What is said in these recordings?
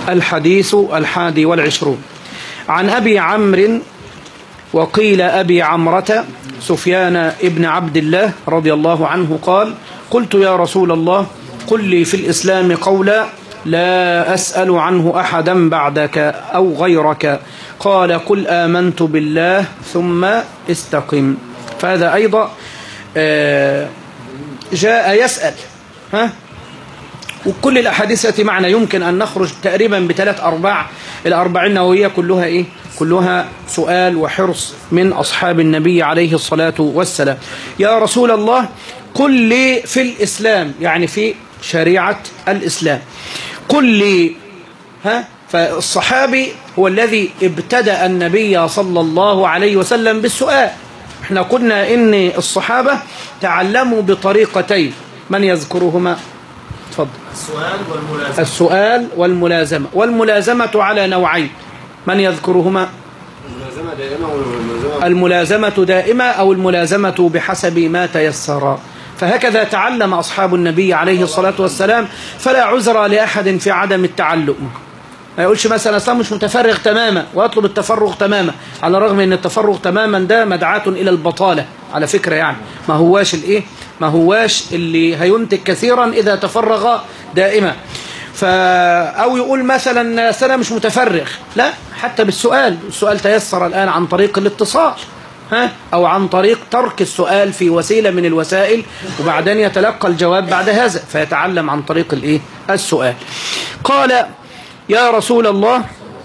الحديث 21 عن أبي عمرو وقيل أبي عمرة سفيان ابن عبد الله رضي الله عنه قال: قلت يا رسول الله قل لي في الإسلام قولا لا أسأل عنه أحدا بعدك أو غيرك، قال: قل آمنت بالله ثم استقم. فهذا أيضا جاء يسأل وكل الأحاديث التي معنا يمكن أن نخرج تقريبا بثلاث أرباع. الأربع النووية كلها إيه؟ كلها سؤال وحرص من أصحاب النبي عليه الصلاة والسلام. يا رسول الله قل لي في الإسلام، يعني في شريعة الإسلام، قل لي. فالصحابي هو الذي ابتدأ النبي صلى الله عليه وسلم بالسؤال. احنا قلنا إن الصحابة تعلموا بطريقتين، من يذكرهما؟ تفضل. السؤال والملازمة. والملازمة على نوعين، من يذكرهما؟ الملازمة دائمة أو الملازمة بحسب ما تيسر. فهكذا تعلم أصحاب النبي عليه الصلاة والسلام، فلا عذر لأحد في عدم التعلم. ما يقولش مثلا أصلا مش متفرغ تماما ويطلب التفرغ تماما، على الرغم أن التفرغ تماما ده مدعاة إلى البطالة على فكرة، يعني ما هواش اللي هينتج كثيرا إذا تفرغ دائما. أو يقول مثلا أنا مش متفرغ، لا، حتى بالسؤال، السؤال تيسر الآن عن طريق الاتصال أو عن طريق ترك السؤال في وسيلة من الوسائل وبعدين يتلقى الجواب بعد هذا، فيتعلم عن طريق السؤال. قال: يا رسول الله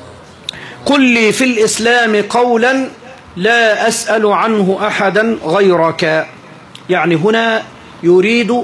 قل لي في الإسلام قولا لا أسأل عنه أحدا غيرك. يعني هنا يريد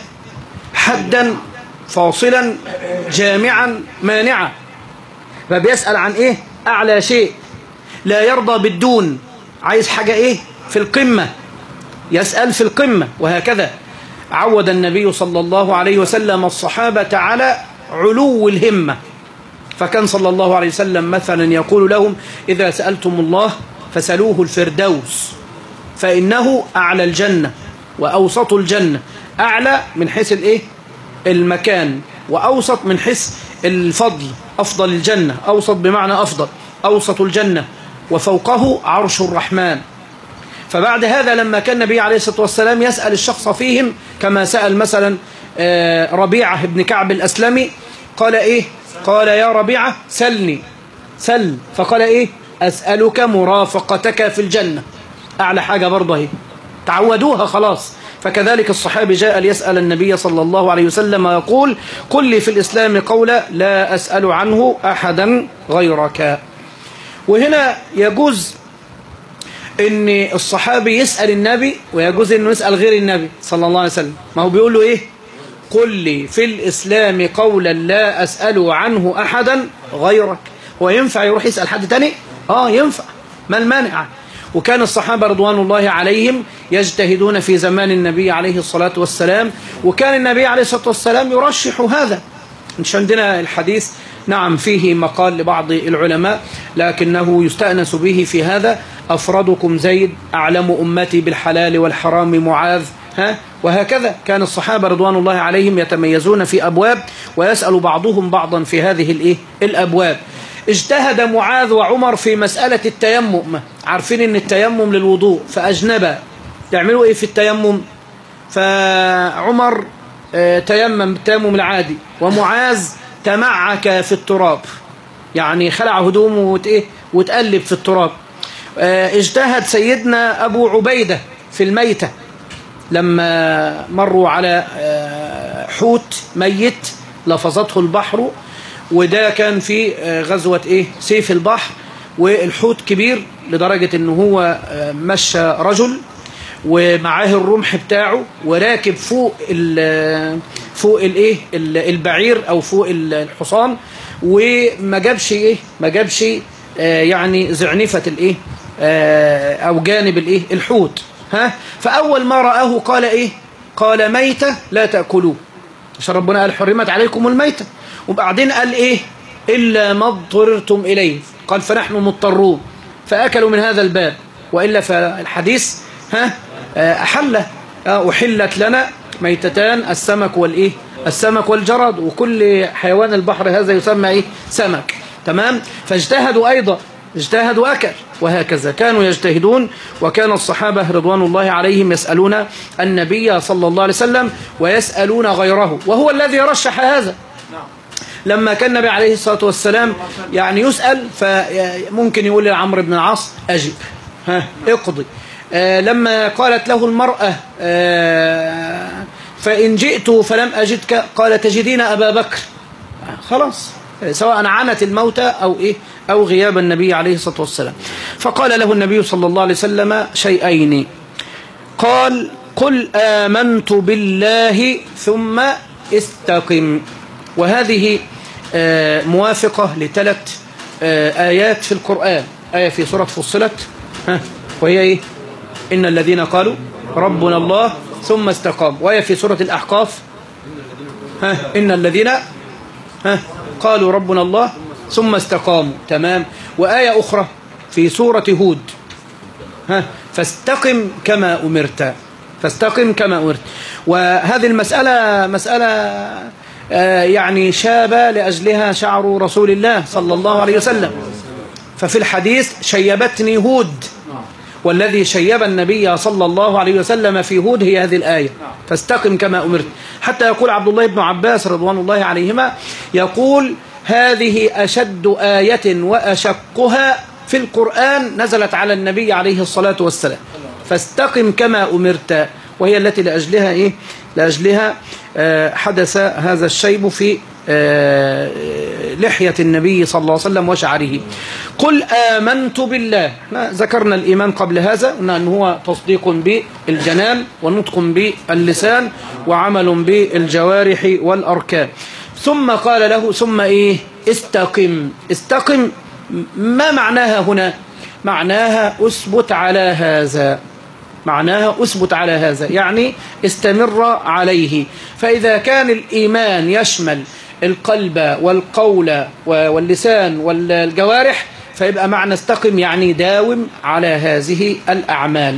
حدا فاصلا جامعا مانعا، فبيسأل عن إيه؟ أعلى شيء، لا يرضى بالدون، عايز حاجة إيه؟ في القمة، يسأل في القمة. وهكذا عود النبي صلى الله عليه وسلم الصحابة على علو الهمة، فكان صلى الله عليه وسلم مثلا يقول لهم: إذا سألتم الله فسألوه الفردوس فإنه أعلى الجنة وأوسط الجنة، أعلى من حيث الإيه؟ المكان، وأوسط من حيث الفضل، أفضل الجنة، أوسط بمعنى أفضل، أوسط الجنة، وفوقه عرش الرحمن. فبعد هذا لما كان النبي عليه الصلاة والسلام يسأل الشخص فيهم كما سأل مثلا ربيعة بن كعب الأسلمي، قال إيه؟ قال: يا ربيعة سلني، سل، فقال إيه؟ أسألك مرافقتك في الجنة. أعلى حاجة برضه هي، تعودوها خلاص. فكذلك الصحابي جاء ليسأل النبي صلى الله عليه وسلم ويقول: قل لي في الإسلام قولا لا أسأل عنه أحدا غيرك. وهنا يجوز ان الصحابي يسأل النبي، ويجوز انه يسأل غير النبي صلى الله عليه وسلم. ما هو بيقول له ايه؟ قل لي في الإسلام قولا لا أسأل عنه أحدا غيرك. هو ينفع يروح يسأل حد تاني؟ ينفع، ما المانع؟ وكان الصحابة رضوان الله عليهم يجتهدون في زمان النبي عليه الصلاة والسلام، وكان النبي عليه الصلاة والسلام يرشح هذا. مش عندنا الحديث نعم فيه مقال لبعض العلماء، لكنه يستأنس به في هذا: أفرادكم زيد، أعلم أمتي بالحلال والحرام معاذ. وهكذا كان الصحابة رضوان الله عليهم يتميزون في أبواب، ويسأل بعضهم بعضا في هذه الأبواب. اجتهد معاذ وعمر في مسألة التيمم، عارفين ان التيمم للوضوء، فأجنبا يعملوا ايه في التيمم؟ فعمر تيمم التيمم العادي، ومعاذ تمعك في التراب، يعني خلع هدومه وتقلب في التراب. اجتهد سيدنا أبو عبيدة في الميتة، لما مروا على حوت ميت لفظته البحر، وده كان في غزوة سيف البحر، والحوت كبير لدرجة انه هو مشى رجل ومعاه الرمح بتاعه وراكب فوق البعير او فوق الحصان، وما جابش ما جابش يعني زعنفة او جانب الحوت. فاول ما رآه قال قال: ميتة لا تأكلوه، عشان ربنا قال حرمت عليكم الميتة. وبعدين قال إلا ما اضطررتم إليه، قال فنحن مضطرون، فأكلوا من هذا الباب، وإلا فالحديث أحلت لنا ميتتان، السمك السمك والجراد، وكل حيوان البحر هذا يسمى إيه؟ سمك. تمام. فاجتهدوا أيضا، اجتهدوا أكل، وهكذا كانوا يجتهدون. وكان الصحابة رضوان الله عليهم يسألون النبي صلى الله عليه وسلم ويسألون غيره، وهو الذي رشح هذا. لما كان النبي عليه الصلاة والسلام يعني يسأل، فممكن يقول لعمرو بن العاص أجب، اقضي. لما قالت له المرأة فإن جئت فلم أجدك، قال تجدين أبا بكر. خلاص، سواء عنت الموتى أو إيه أو غياب النبي عليه الصلاة والسلام. فقال له النبي صلى الله عليه وسلم شيئين، قال قل آمنت بالله ثم استقم. وهذه موافقة لثلاث آيات في القرآن. آية في سورة فصلت وهي إيه؟ إن الذين قالوا ربنا الله ثم استقام. وآية في سورة الأحقاف إن الذين قالوا ربنا الله ثم استقاموا. تمام. وآية أخرى في سورة هود فاستقم كما أمرت، فاستقم كما أمرت. وهذه المسألة مسألة يعني شاب لأجلها شعر رسول الله صلى الله عليه وسلم. ففي الحديث شيبتني هود، والذي شيب النبي صلى الله عليه وسلم في هود هي هذه الآية فاستقم كما أمرت. حتى يقول عبد الله بن عباس رضوان الله عليهما، يقول هذه أشد آية وأشقها في القرآن نزلت على النبي عليه الصلاة والسلام، فاستقم كما أمرت، وهي التي لأجلها إيه؟ لأجلها حدث هذا الشيب في لحية النبي صلى الله عليه وسلم وشعره. قل آمنت بالله. ذكرنا الإيمان قبل هذا أن هو تصديق بالجنان ونطق باللسان وعمل بالجوارح والأركان. ثم قال له ثم إيه؟ استقم. استقم ما معناها هنا؟ معناها أثبت على هذا، معناها أثبت على هذا يعني استمر عليه. فإذا كان الإيمان يشمل القلب والقول واللسان والجوارح، فيبقى معنى استقم يعني داوم على هذه الأعمال.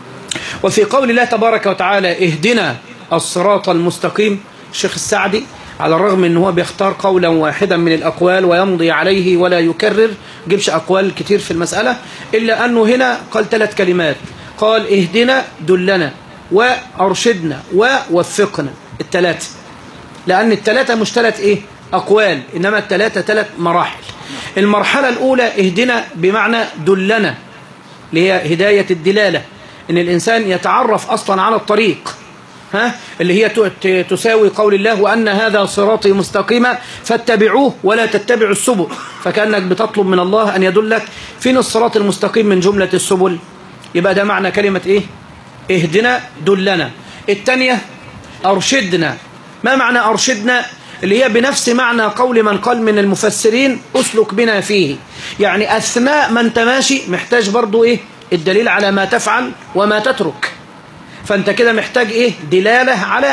وفي قول الله تبارك وتعالى اهدنا الصراط المستقيم، الشيخ السعدي على الرغم أنه هو بيختار قولا واحدا من الأقوال ويمضي عليه ولا يكرر، جيبش أقوال كتير في المسألة، إلا أنه هنا قال 3 كلمات، قال اهدنا دلنا وأرشدنا ووفقنا، الثلاثة، لأن الثلاثة مش 3 إيه؟ أقوال، إنما الثلاثة 3 مراحل. المرحلة الأولى اهدنا بمعنى دلنا، اللي هي هداية الدلالة، إن الإنسان يتعرف أصلا على الطريق، اللي هي تساوي قول الله وأن هذا صراطي مستقيما فاتبعوه ولا تتبعوا السبل. فكأنك بتطلب من الله أن يدلك فين الصراط المستقيم من جملة السبل. يبقى ده معنى كلمة إيه؟ اهدنا دلنا. الثانية أرشدنا. ما معنى أرشدنا؟ اللي هي بنفس معنى قول من قال من المفسرين أسلك بنا فيه، يعني أثناء ما أنت ماشي محتاج برضو إيه؟ الدليل على ما تفعل وما تترك. فأنت كده محتاج إيه؟ دلالة على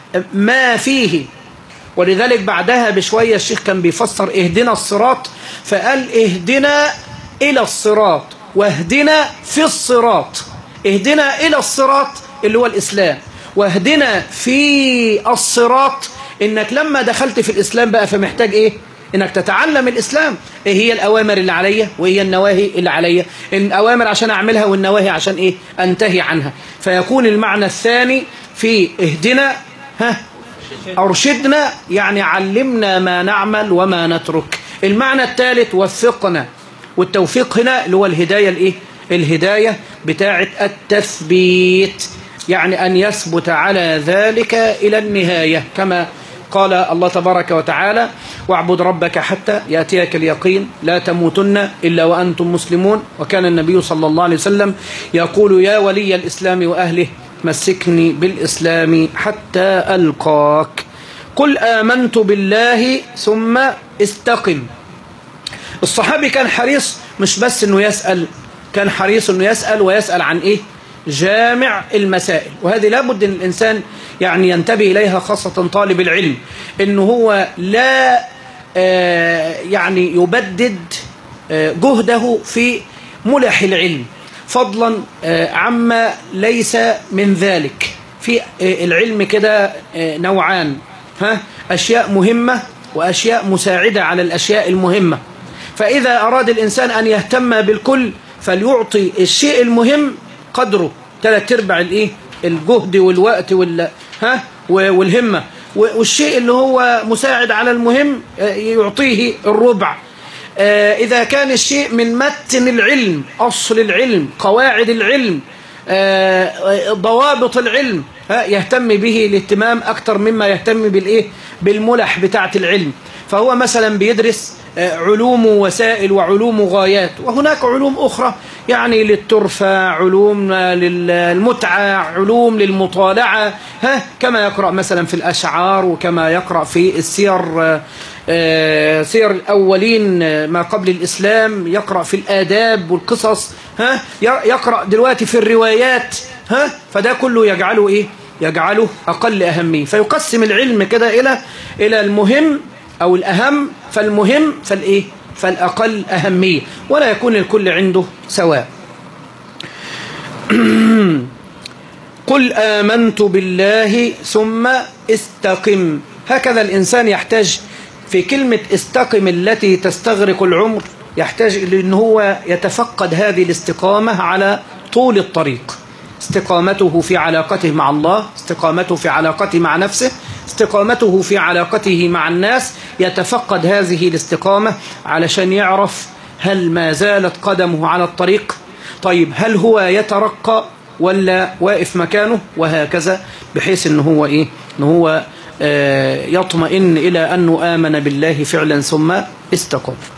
ما فيه. ولذلك بعدها بشوية الشيخ كان بيفسر اهدنا الصراط، فقال اهدنا إلى الصراط واهدنا في الصراط. اهدنا إلى الصراط اللي هو الإسلام، واهدنا في الصراط إنك لما دخلت في الإسلام بقى فمحتاج إيه؟ إنك تتعلم الإسلام، إيه هي الأوامر اللي عليا وهي النواهي اللي عليا، الأوامر عشان أعملها والنواهي عشان إيه؟ أنتهي عنها. فيكون المعنى الثاني في اهدنا أرشدنا، يعني علمنا ما نعمل وما نترك. المعنى الثالث وفقنا، والتوفيق هنا اللي هو الهداية الإيه؟ الهداية بتاعة التثبيت، يعني أن يثبت على ذلك إلى النهاية، كما قال الله تبارك وتعالى واعبد ربك حتى يأتيك اليقين لا تموتن إلا وأنتم مسلمون. وكان النبي صلى الله عليه وسلم يقول يا ولي الإسلام وأهله مسكني بالإسلام حتى ألقاك. قل آمنت بالله ثم استقم. الصحابي كان حريص مش بس أنه يسأل، كان حريص أنه يسأل ويسأل عن إيه؟ جامع المسائل. وهذه لابد أن الإنسان يعني ينتبه إليها، خاصة طالب العلم، أنه هو لا يعني يبدد جهده في ملح العلم، فضلا عما ليس من ذلك. في العلم كده نوعان، أشياء مهمة وأشياء مساعدة على الأشياء المهمة. فإذا أراد الإنسان أن يهتم بالكل فليعطي الشيء المهم قدره 3/4 الجهد والوقت والهمة، والشيء اللي هو مساعد على المهم يعطيه 1/4. إذا كان الشيء من متن العلم، أصل العلم، قواعد العلم، ضوابط العلم، يهتم به الاهتمام أكثر مما يهتم بالملح بتاعة العلم. فهو مثلا بيدرس علوم وسائل وعلوم غايات، وهناك علوم أخرى يعني للترفة، علوم للمتعة، علوم للمطالعة، كما يقرأ مثلا في الأشعار، وكما يقرأ في السير، سير الأولين ما قبل الإسلام، يقرأ في الآداب والقصص، يقرأ دلوقتي في الروايات، فده كله يجعله أقل أهمية. فيقسم العلم كده إلى المهم أو الأهم، فالمهم فالأقل أهمية، ولا يكون الكل عنده سواء. قل آمنت بالله ثم استقم. هكذا الإنسان يحتاج في كلمة استقم التي تستغرق العمر، يحتاج لأن هو يتفقد هذه الاستقامة على طول الطريق. استقامته في علاقته مع الله، استقامته في علاقته مع نفسه، استقامته في علاقته مع الناس، يتفقد هذه الاستقامة علشان يعرف هل ما زالت قدمه على الطريق، طيب هل هو يترقى ولا واقف مكانه، وهكذا، بحيث ان هو يطمئن إلى أنه آمن بالله فعلا ثم استقام.